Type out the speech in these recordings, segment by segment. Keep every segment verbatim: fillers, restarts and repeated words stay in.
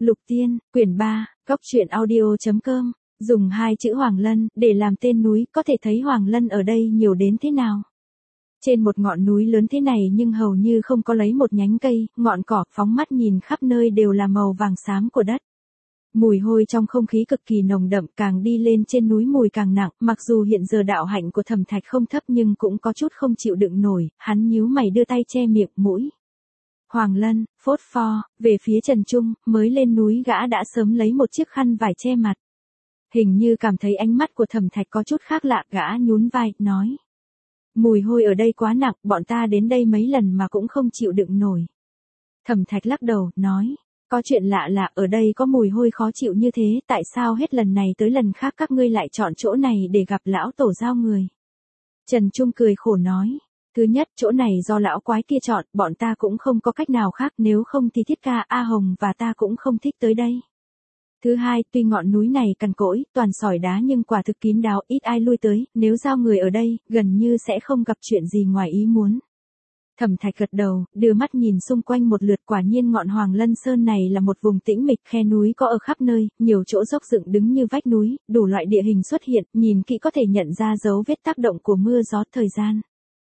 Lục Tiên, quyển ba, góc truyện audio.com, dùng hai chữ Hoàng Lân để làm tên núi, có thể thấy Hoàng Lân ở đây nhiều đến thế nào. Trên một ngọn núi lớn thế này nhưng hầu như không có lấy một nhánh cây, ngọn cỏ, phóng mắt nhìn khắp nơi đều là màu vàng xám của đất. Mùi hôi trong không khí cực kỳ nồng đậm, càng đi lên trên núi mùi càng nặng, mặc dù hiện giờ đạo hạnh của Thẩm Thạch không thấp nhưng cũng có chút không chịu đựng nổi, hắn nhíu mày đưa tay che miệng mũi. Hoàng Lân, phốt pho, về phía Trần Trung, mới lên núi gã đã sớm lấy một chiếc khăn vải che mặt. Hình như cảm thấy ánh mắt của Thẩm Thạch có chút khác lạ, gã nhún vai, nói. Mùi hôi ở đây quá nặng, bọn ta đến đây mấy lần mà cũng không chịu đựng nổi. Thẩm Thạch lắc đầu, nói. Có chuyện lạ lạ, ở đây có mùi hôi khó chịu như thế, tại sao hết lần này tới lần khác các ngươi lại chọn chỗ này để gặp lão tổ giao người? Trần Trung cười khổ nói. Thứ nhất, chỗ này do lão quái kia chọn, bọn ta cũng không có cách nào khác, nếu không thì Thiết Ca, A Hồng và ta cũng không thích tới đây. Thứ hai, tuy ngọn núi này cằn cỗi, toàn sỏi đá nhưng quả thực kín đáo, ít ai lui tới, nếu giao người ở đây, gần như sẽ không gặp chuyện gì ngoài ý muốn. Thẩm Thạch gật đầu, đưa mắt nhìn xung quanh một lượt, quả nhiên ngọn Hoàng Lân Sơn này là một vùng tĩnh mịch, khe núi có ở khắp nơi, nhiều chỗ dốc dựng đứng như vách núi, đủ loại địa hình xuất hiện, nhìn kỹ có thể nhận ra dấu vết tác động của mưa gió thời gian.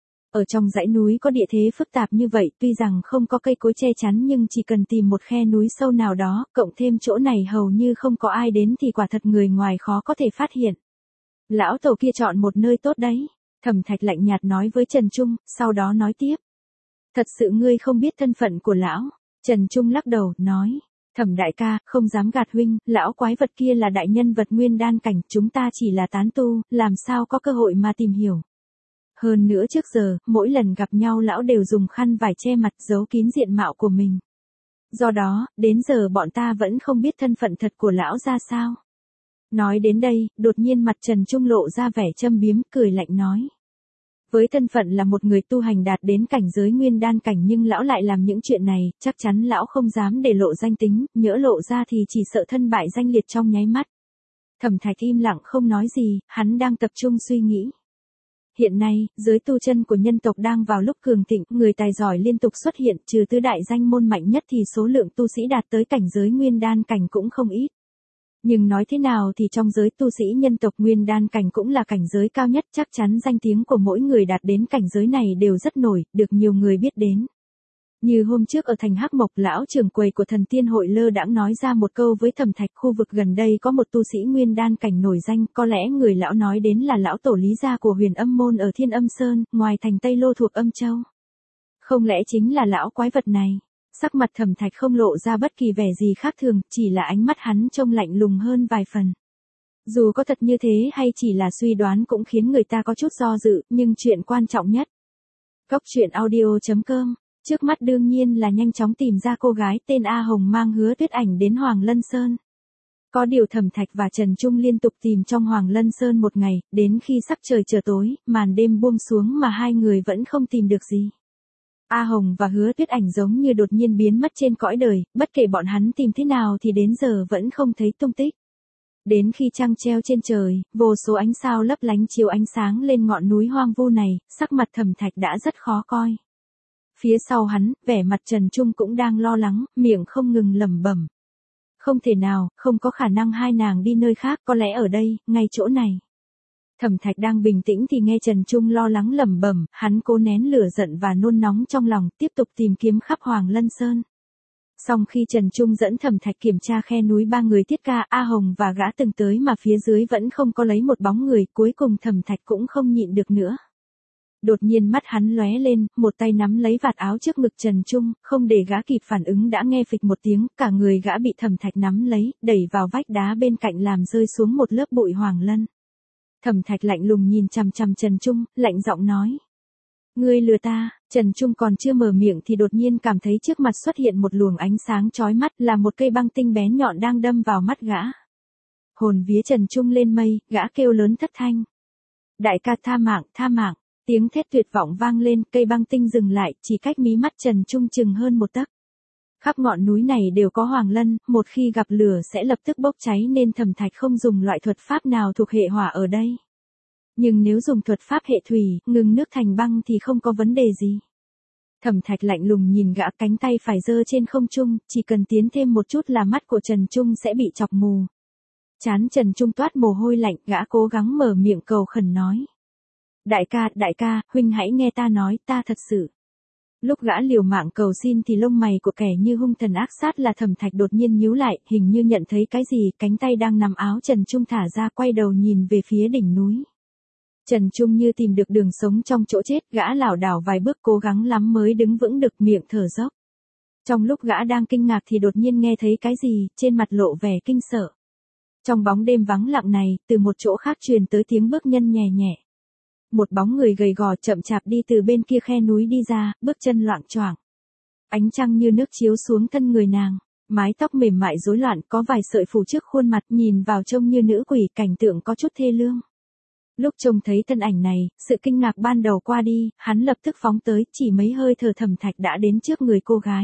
Ở trong dãy núi có địa thế phức tạp như vậy, tuy rằng không có cây cối che chắn nhưng chỉ cần tìm một khe núi sâu nào đó, cộng thêm chỗ này hầu như không có ai đến thì quả thật người ngoài khó có thể phát hiện. Lão tổ kia chọn một nơi tốt đấy, Thẩm Thạch lạnh nhạt nói với Trần Trung, sau đó nói tiếp. Thật sự ngươi không biết thân phận của lão? Trần Trung lắc đầu, nói. Thẩm đại ca, không dám gạt huynh, lão quái vật kia là đại nhân vật nguyên đan cảnh, chúng ta chỉ là tán tu, làm sao có cơ hội mà tìm hiểu. Hơn nữa trước giờ, mỗi lần gặp nhau lão đều dùng khăn vải che mặt giấu kín diện mạo của mình. Do đó, đến giờ bọn ta vẫn không biết thân phận thật của lão ra sao. Nói đến đây, đột nhiên mặt Trần Trung lộ ra vẻ châm biếm, cười lạnh nói. Với thân phận là một người tu hành đạt đến cảnh giới nguyên đan cảnh nhưng lão lại làm những chuyện này, chắc chắn lão không dám để lộ danh tính, nhỡ lộ ra thì chỉ sợ thân bại danh liệt trong nháy mắt. Thẩm Thạch im lặng không nói gì, hắn đang tập trung suy nghĩ. Hiện nay, giới tu chân của nhân tộc đang vào lúc cường thịnh, người tài giỏi liên tục xuất hiện, trừ tứ đại danh môn mạnh nhất thì số lượng tu sĩ đạt tới cảnh giới nguyên đan cảnh cũng không ít. Nhưng nói thế nào thì trong giới tu sĩ nhân tộc nguyên đan cảnh cũng là cảnh giới cao nhất, chắc chắn danh tiếng của mỗi người đạt đến cảnh giới này đều rất nổi, được nhiều người biết đến. Như hôm trước ở thành Hắc Mộc, lão trưởng quầy của Thần Tiên hội lơ đãng nói ra một câu với Thẩm Thạch, khu vực gần đây có một tu sĩ nguyên đan cảnh nổi danh, có lẽ người lão nói đến là lão tổ Lý gia của Huyền Âm môn ở Thiên Âm Sơn, ngoài thành Tây Lô thuộc Âm Châu. Không lẽ chính là lão quái vật này? Sắc mặt Thẩm Thạch không lộ ra bất kỳ vẻ gì khác thường, chỉ là ánh mắt hắn trông lạnh lùng hơn vài phần. Dù có thật như thế hay chỉ là suy đoán cũng khiến người ta có chút do dự, nhưng chuyện quan trọng nhất. Góc truyện audio.com, trước mắt đương nhiên là nhanh chóng tìm ra cô gái tên A Hồng mang Hứa Tuyết Ảnh đến Hoàng Lân Sơn. Có điều Thẩm Thạch và Trần Trung liên tục tìm trong Hoàng Lân Sơn một ngày, đến khi sắc trời trở tối, màn đêm buông xuống mà hai người vẫn không tìm được gì. A Hồng và Hứa Tuyết Ảnh giống như đột nhiên biến mất trên cõi đời, bất kể bọn hắn tìm thế nào thì đến giờ vẫn không thấy tung tích. Đến khi trăng treo trên trời, vô số ánh sao lấp lánh chiếu ánh sáng lên ngọn núi hoang vu này, sắc mặt Thẩm Thạch đã rất khó coi. Phía sau hắn, vẻ mặt Trần Trung cũng đang lo lắng, miệng không ngừng lẩm bẩm. Không thể nào, không có khả năng hai nàng đi nơi khác, có lẽ ở đây, ngay chỗ này. Thẩm Thạch đang bình tĩnh thì nghe Trần Trung lo lắng lẩm bẩm, hắn cố nén lửa giận và nôn nóng trong lòng, tiếp tục tìm kiếm khắp Hoàng Lân Sơn. Sau khi Trần Trung dẫn Thẩm Thạch kiểm tra khe núi ba người Thiết Ca, A Hồng và gã từng tới mà phía dưới vẫn không có lấy một bóng người, cuối cùng Thẩm Thạch cũng không nhịn được nữa. Đột nhiên mắt hắn lóe lên, một tay nắm lấy vạt áo trước ngực Trần Trung, không để gã kịp phản ứng đã nghe phịch một tiếng, cả người gã bị Thẩm Thạch nắm lấy, đẩy vào vách đá bên cạnh làm rơi xuống một lớp bụi hoàng lân. Thẩm Thạch lạnh lùng nhìn chằm chằm Trần Trung, lạnh giọng nói. Ngươi lừa ta. Trần Trung còn chưa mở miệng thì đột nhiên cảm thấy trước mặt xuất hiện một luồng ánh sáng chói mắt, là một cây băng tinh bén nhọn đang đâm vào mắt gã. Hồn vía Trần Trung lên mây, gã kêu lớn thất thanh. Đại ca tha mạng, tha mạng. Tiếng thét tuyệt vọng vang lên, cây băng tinh dừng lại, chỉ cách mí mắt Trần Trung chừng hơn một tấc. Khắp ngọn núi này đều có hoàng lân, một khi gặp lửa sẽ lập tức bốc cháy nên Thẩm Thạch không dùng loại thuật pháp nào thuộc hệ hỏa ở đây. Nhưng nếu dùng thuật pháp hệ thủy, ngừng nước thành băng thì không có vấn đề gì. Thẩm Thạch lạnh lùng nhìn gã, cánh tay phải giơ trên không trung, chỉ cần tiến thêm một chút là mắt của Trần Trung sẽ bị chọc mù. Trán Trần Trung toát mồ hôi lạnh, gã cố gắng mở miệng cầu khẩn nói. Đại ca, đại ca, huynh hãy nghe ta nói, ta thật sự. Lúc gã liều mạng cầu xin thì lông mày của kẻ như hung thần ác sát là Thẩm Thạch đột nhiên nhíu lại, hình như nhận thấy cái gì, cánh tay đang nắm áo Trần Trung thả ra, quay đầu nhìn về phía đỉnh núi. Trần Trung như tìm được đường sống trong chỗ chết, gã lảo đảo vài bước cố gắng lắm mới đứng vững được, miệng thở dốc. Trong lúc gã đang kinh ngạc thì đột nhiên nghe thấy cái gì, trên mặt lộ vẻ kinh sợ. Trong bóng đêm vắng lặng này, từ một chỗ khác truyền tới tiếng bước nhân nhẹ nhẹ. Một bóng người gầy gò chậm chạp đi từ bên kia khe núi đi ra, bước chân loạng choạng. Ánh trăng như nước chiếu xuống thân người nàng, mái tóc mềm mại rối loạn, có vài sợi phủ trước khuôn mặt, nhìn vào trông như nữ quỷ, cảnh tượng có chút thê lương. Lúc trông thấy thân ảnh này, sự kinh ngạc ban đầu qua đi, hắn lập tức phóng tới, chỉ mấy hơi thở Thẩm Thạch đã đến trước người cô gái.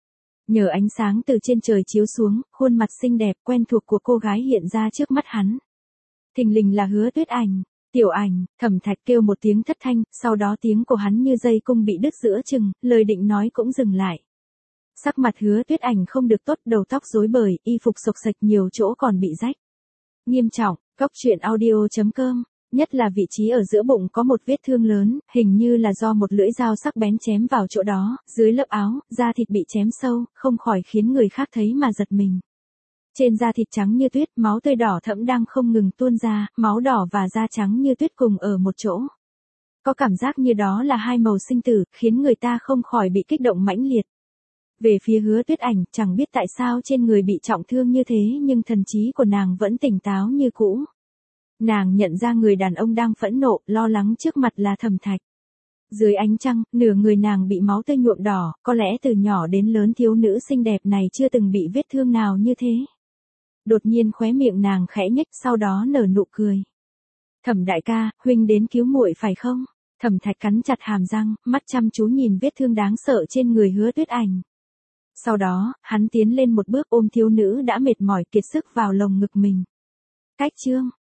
Nhờ ánh sáng từ trên trời chiếu xuống, khuôn mặt xinh đẹp quen thuộc của cô gái hiện ra trước mắt hắn. Thình lình là Hứa Tuyết Ảnh. Tiểu Ảnh. Thẩm Thạch kêu một tiếng thất thanh, sau đó tiếng của hắn như dây cung bị đứt giữa chừng, lời định nói cũng dừng lại. Sắc mặt Hứa Tuyết Ảnh không được tốt, đầu tóc rối bời, y phục xộc xệch, nhiều chỗ còn bị rách. Nghiêm trọng. Cốc truyện audio chấm com. Nhất là vị trí ở giữa bụng có một vết thương lớn, hình như là do một lưỡi dao sắc bén chém vào chỗ đó, dưới lớp áo, da thịt bị chém sâu, không khỏi khiến người khác thấy mà giật mình. Trên da thịt trắng như tuyết, máu tươi đỏ thẫm đang không ngừng tuôn ra, máu đỏ và da trắng như tuyết cùng ở một chỗ. Có cảm giác như đó là hai màu sinh tử, khiến người ta không khỏi bị kích động mãnh liệt. Về phía Hứa Tuyết Ảnh, chẳng biết tại sao trên người bị trọng thương như thế nhưng thần trí của nàng vẫn tỉnh táo như cũ. Nàng nhận ra người đàn ông đang phẫn nộ, lo lắng trước mặt là Thẩm Thạch. Dưới ánh trăng, nửa người nàng bị máu tươi nhuộm đỏ, có lẽ từ nhỏ đến lớn thiếu nữ xinh đẹp này chưa từng bị vết thương nào như thế. Đột nhiên khóe miệng nàng khẽ nhếch, sau đó nở nụ cười. Thẩm đại ca, huynh đến cứu muội phải không? Thẩm Thạch cắn chặt hàm răng, mắt chăm chú nhìn vết thương đáng sợ trên người Hứa Tuyết Ảnh. Sau đó, hắn tiến lên một bước ôm thiếu nữ đã mệt mỏi kiệt sức vào lồng ngực mình. Cách chương